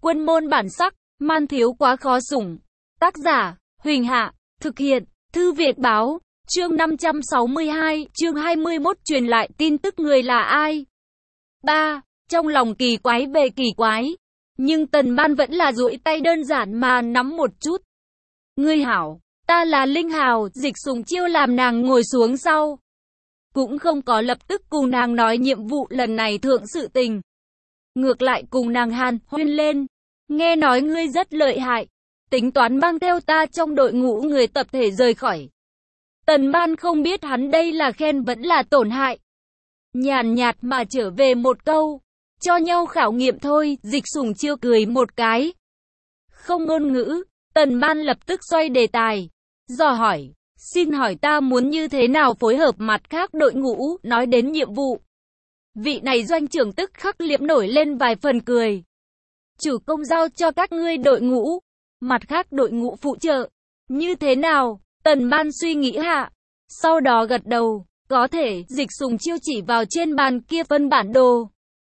Quân môn bản sắc, man thiếu quá khó sủng. Tác giả, Huỳnh Hạ, thực hiện, Thư Viện Báo, chương 562, chương 21 truyền lại tin tức người là ai. 3. Trong lòng kỳ quái về kỳ quái, nhưng Tần Ban vẫn là duỗi tay đơn giản mà nắm một chút. Ngươi hảo, ta là Linh Hào, Dịch Sùng Chiêu làm nàng ngồi xuống sau. Cũng không có lập tức cùng nàng nói nhiệm vụ lần này thượng sự tình. Ngược lại cùng nàng hàn huyên lên. Nghe nói ngươi rất lợi hại, tính toán mang theo ta trong đội ngũ người tập thể rời khỏi. Tần Ban không biết hắn đây là khen vẫn là tổn hại. Nhàn nhạt mà trở về một câu, cho nhau khảo nghiệm thôi. Dịch Sùng Chiêu cười một cái. Không ngôn ngữ, Tần Ban lập tức xoay đề tài, dò hỏi, xin hỏi ta muốn như thế nào phối hợp mặt khác đội ngũ. Nói đến nhiệm vụ, vị này doanh trưởng tức khắc liễm nổi lên vài phần cười. Chủ công giao cho các ngươi đội ngũ, mặt khác đội ngũ phụ trợ. Như thế nào? Tần Ban suy nghĩ hạ, sau đó gật đầu, có thể. Dịch Sùng Chiêu chỉ vào trên bàn kia phân bản đồ,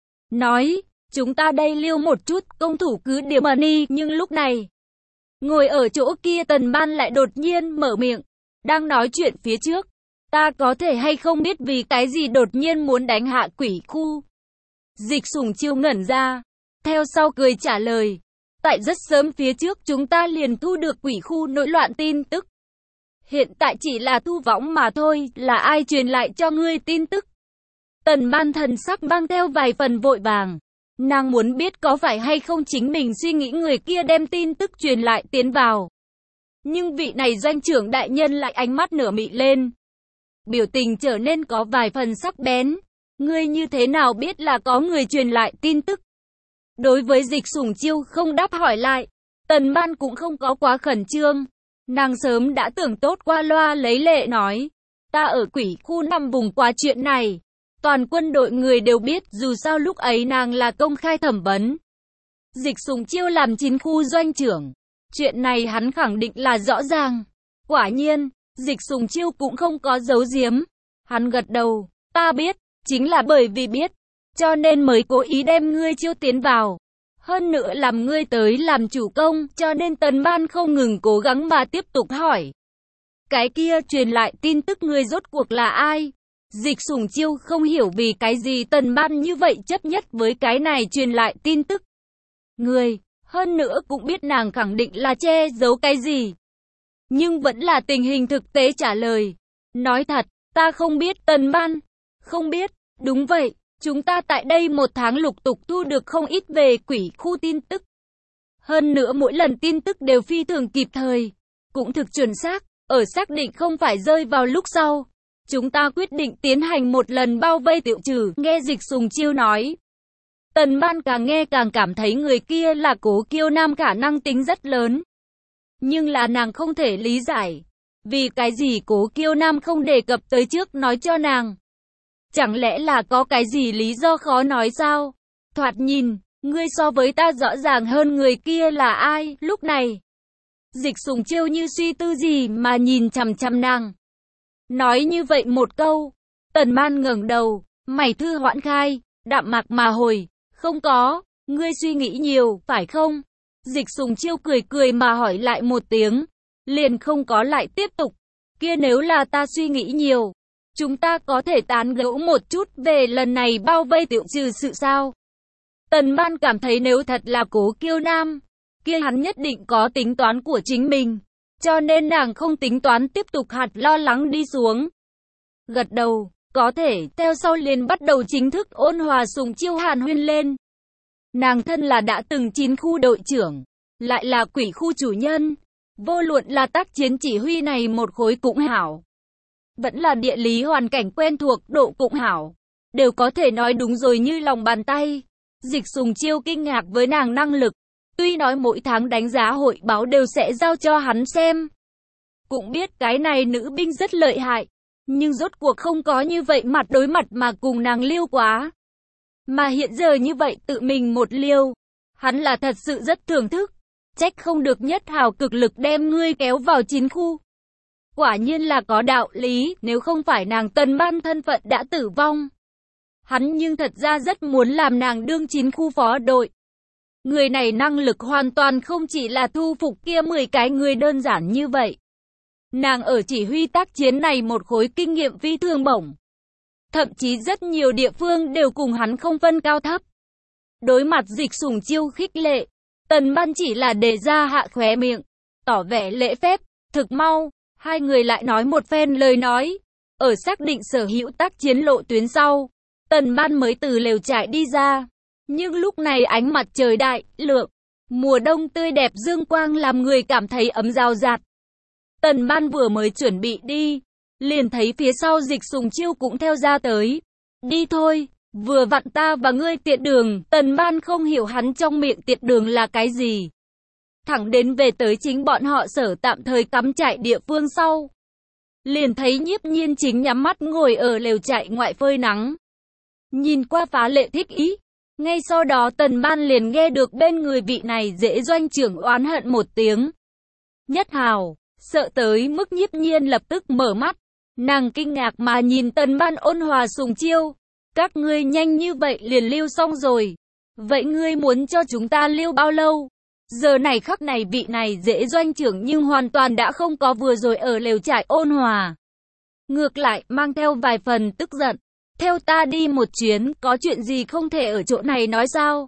nói, chúng ta đây liêu một chút, công thủ cứ điểm ẩn đi. Nhưng lúc này, ngồi ở chỗ kia Tần Ban lại đột nhiên mở miệng, đang nói chuyện phía trước, ta có thể hay không biết vì cái gì đột nhiên muốn đánh hạ quỷ khu. Dịch Sùng Chiêu ngẩn ra, theo sau cười trả lời, tại rất sớm phía trước chúng ta liền thu được quỷ khu nổi loạn tin tức. Hiện tại chỉ là thu võng mà thôi. Là ai truyền lại cho ngươi tin tức? Tần Ban thần sắc mang theo vài phần vội vàng. Nàng muốn biết có phải hay không chính mình suy nghĩ người kia đem tin tức truyền lại tiến vào. Nhưng vị này doanh trưởng đại nhân lại ánh mắt nửa mị lên, biểu tình trở nên có vài phần sắc bén. Ngươi như thế nào biết là có người truyền lại tin tức? Đối với Dịch Sùng Chiêu không đáp hỏi lại, Tần Ban cũng không có quá khẩn trương. Nàng sớm đã tưởng tốt, qua loa lấy lệ nói, ta ở quỷ khu nằm vùng qua chuyện này, toàn quân đội người đều biết, dù sao lúc ấy nàng là công khai thẩm vấn. Dịch Sùng Chiêu làm 9 khu doanh trưởng, chuyện này hắn khẳng định là rõ ràng. Quả nhiên, Dịch Sùng Chiêu cũng không có giấu giếm. Hắn gật đầu, ta biết, chính là bởi vì biết, cho nên mới cố ý đem ngươi chiêu tiến vào. Hơn nữa làm ngươi tới làm chủ công, cho nên Tần Ban không ngừng cố gắng mà tiếp tục hỏi. Cái kia truyền lại tin tức ngươi rốt cuộc là ai? Dịch Sùng Chiêu không hiểu vì cái gì Tần Ban như vậy chấp nhất với cái này truyền lại tin tức. Ngươi, hơn nữa cũng biết nàng khẳng định là che giấu cái gì. Nhưng vẫn là tình hình thực tế trả lời. Nói thật, ta không biết. Tần Ban, không biết, đúng vậy. Chúng ta tại đây một tháng lục tục thu được không ít về quỷ khu tin tức. Hơn nữa mỗi lần tin tức đều phi thường kịp thời, cũng thực chuẩn xác, ở xác định không phải rơi vào lúc sau. Chúng ta quyết định tiến hành một lần bao vây tiêu trừ. Nghe Dịch Sùng Chiêu nói, Tần Ban càng nghe càng cảm thấy người kia là Cố Kiêu Nam khả năng tính rất lớn. Nhưng là nàng không thể lý giải, vì cái gì Cố Kiêu Nam không đề cập tới trước nói cho nàng. Chẳng lẽ là có cái gì lý do khó nói sao? Thoạt nhìn, ngươi so với ta rõ ràng hơn người kia là ai. Lúc này, Dịch Sùng Chiêu như suy tư gì mà nhìn chằm chằm nàng. Nói như vậy một câu, Tần Ban ngẩng đầu, mày thư hoãn khai, đạm mạc mà hồi, không có, ngươi suy nghĩ nhiều, phải không? Dịch Sùng Chiêu cười cười mà hỏi lại một tiếng, liền không có lại tiếp tục. Kia nếu là ta suy nghĩ nhiều, chúng ta có thể tán gẫu một chút về lần này bao vây tiêu trừ sự sao? Tần Ban cảm thấy nếu thật là Cố Kiêu Nam, kia hắn nhất định có tính toán của chính mình, cho nên nàng không tính toán tiếp tục hạt lo lắng đi xuống. Gật đầu, có thể. Theo sau liền bắt đầu chính thức ôn hòa Sùng Chiêu hàn huyên lên. Nàng thân là đã từng 9 khu đội trưởng, lại là quỷ khu chủ nhân, vô luận là tác chiến chỉ huy này một khối cũng hảo, vẫn là địa lý hoàn cảnh quen thuộc độ cũng hảo, đều có thể nói đúng rồi như lòng bàn tay. Dịch Sùng Chiêu kinh ngạc với nàng năng lực, tuy nói mỗi tháng đánh giá hội báo đều sẽ giao cho hắn xem, cũng biết cái này nữ binh rất lợi hại, nhưng rốt cuộc không có như vậy mặt đối mặt mà cùng nàng liêu quá. Mà hiện giờ như vậy tự mình một liêu, hắn là thật sự rất thưởng thức, trách không được Nhất Hào cực lực đem ngươi kéo vào 9 khu. Quả nhiên là có đạo lý, nếu không phải nàng Tần Ban thân phận đã tử vong, hắn nhưng thật ra rất muốn làm nàng đương 9 khu phó đội. Người này năng lực hoàn toàn không chỉ là thu phục kia 10 cái người đơn giản như vậy. Nàng ở chỉ huy tác chiến này một khối kinh nghiệm phi thường bổng. Thậm chí rất nhiều địa phương đều cùng hắn không phân cao thấp. Đối mặt Dịch Sủng Chiêu khích lệ, Tần Ban chỉ là để ra hạ khóe miệng, tỏ vẻ lễ phép. Thực mau, hai người lại nói một phen lời nói. Ở xác định sở hữu tác chiến lộ tuyến sau, Tần Ban mới từ lều trại đi ra. Nhưng lúc này ánh mặt trời đại lượng, mùa đông tươi đẹp dương quang làm người cảm thấy ấm rào rạt. Tần Ban vừa mới chuẩn bị đi, liền thấy phía sau Dịch Sủng Chiêu cũng theo ra tới. Đi thôi, vừa vặn ta và ngươi tiện đường. Tần Ban không hiểu hắn trong miệng tiện đường là cái gì. Thẳng đến về tới chính bọn họ sở tạm thời cắm trại địa phương sau. Liền thấy Nhiếp Nhiên chính nhắm mắt ngồi ở lều trại ngoại phơi nắng. Nhìn qua phá lệ thích ý. Ngay sau đó Tần Ban liền nghe được bên người vị này dễ doanh trưởng oán hận một tiếng. Nhất Hào, sợ tới mức Nhiếp Nhiên lập tức mở mắt. Nàng kinh ngạc mà nhìn Tần Ban ôn hòa Sủng Chiêu. Các ngươi nhanh như vậy liền lưu xong rồi. Vậy ngươi muốn cho chúng ta lưu bao lâu? Giờ này khắc này vị này dễ doanh trưởng nhưng hoàn toàn đã không có vừa rồi ở lều trại ôn hòa. Ngược lại mang theo vài phần tức giận. Theo ta đi một chuyến, có chuyện gì không thể ở chỗ này nói sao?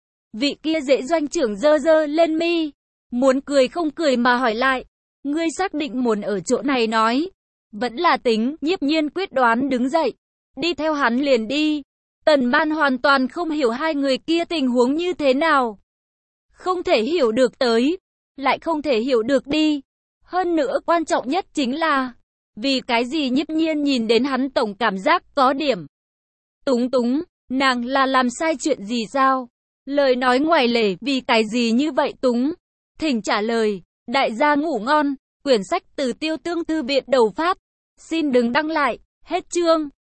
Vị kia dễ doanh trưởng giơ giơ lên mi. Muốn cười không cười mà hỏi lại. Ngươi xác định muốn ở chỗ này nói. Vẫn là tính, Nhiếp Nhiên quyết đoán đứng dậy. Đi theo hắn liền đi. Tần Ban hoàn toàn không hiểu hai người kia tình huống như thế nào. Không thể hiểu được tới, lại không thể hiểu được đi. Hơn nữa quan trọng nhất chính là, vì cái gì Nhiếp Nhiên nhìn đến hắn tổng cảm giác có điểm túng túng, nàng là làm sai chuyện gì sao? Lời nói ngoài lề, vì cái gì như vậy túng? Thỉnh trả lời, đại gia ngủ ngon, quyển sách từ Tiêu Tương Thư viện đầu Pháp. Xin đừng đăng lại, hết chương.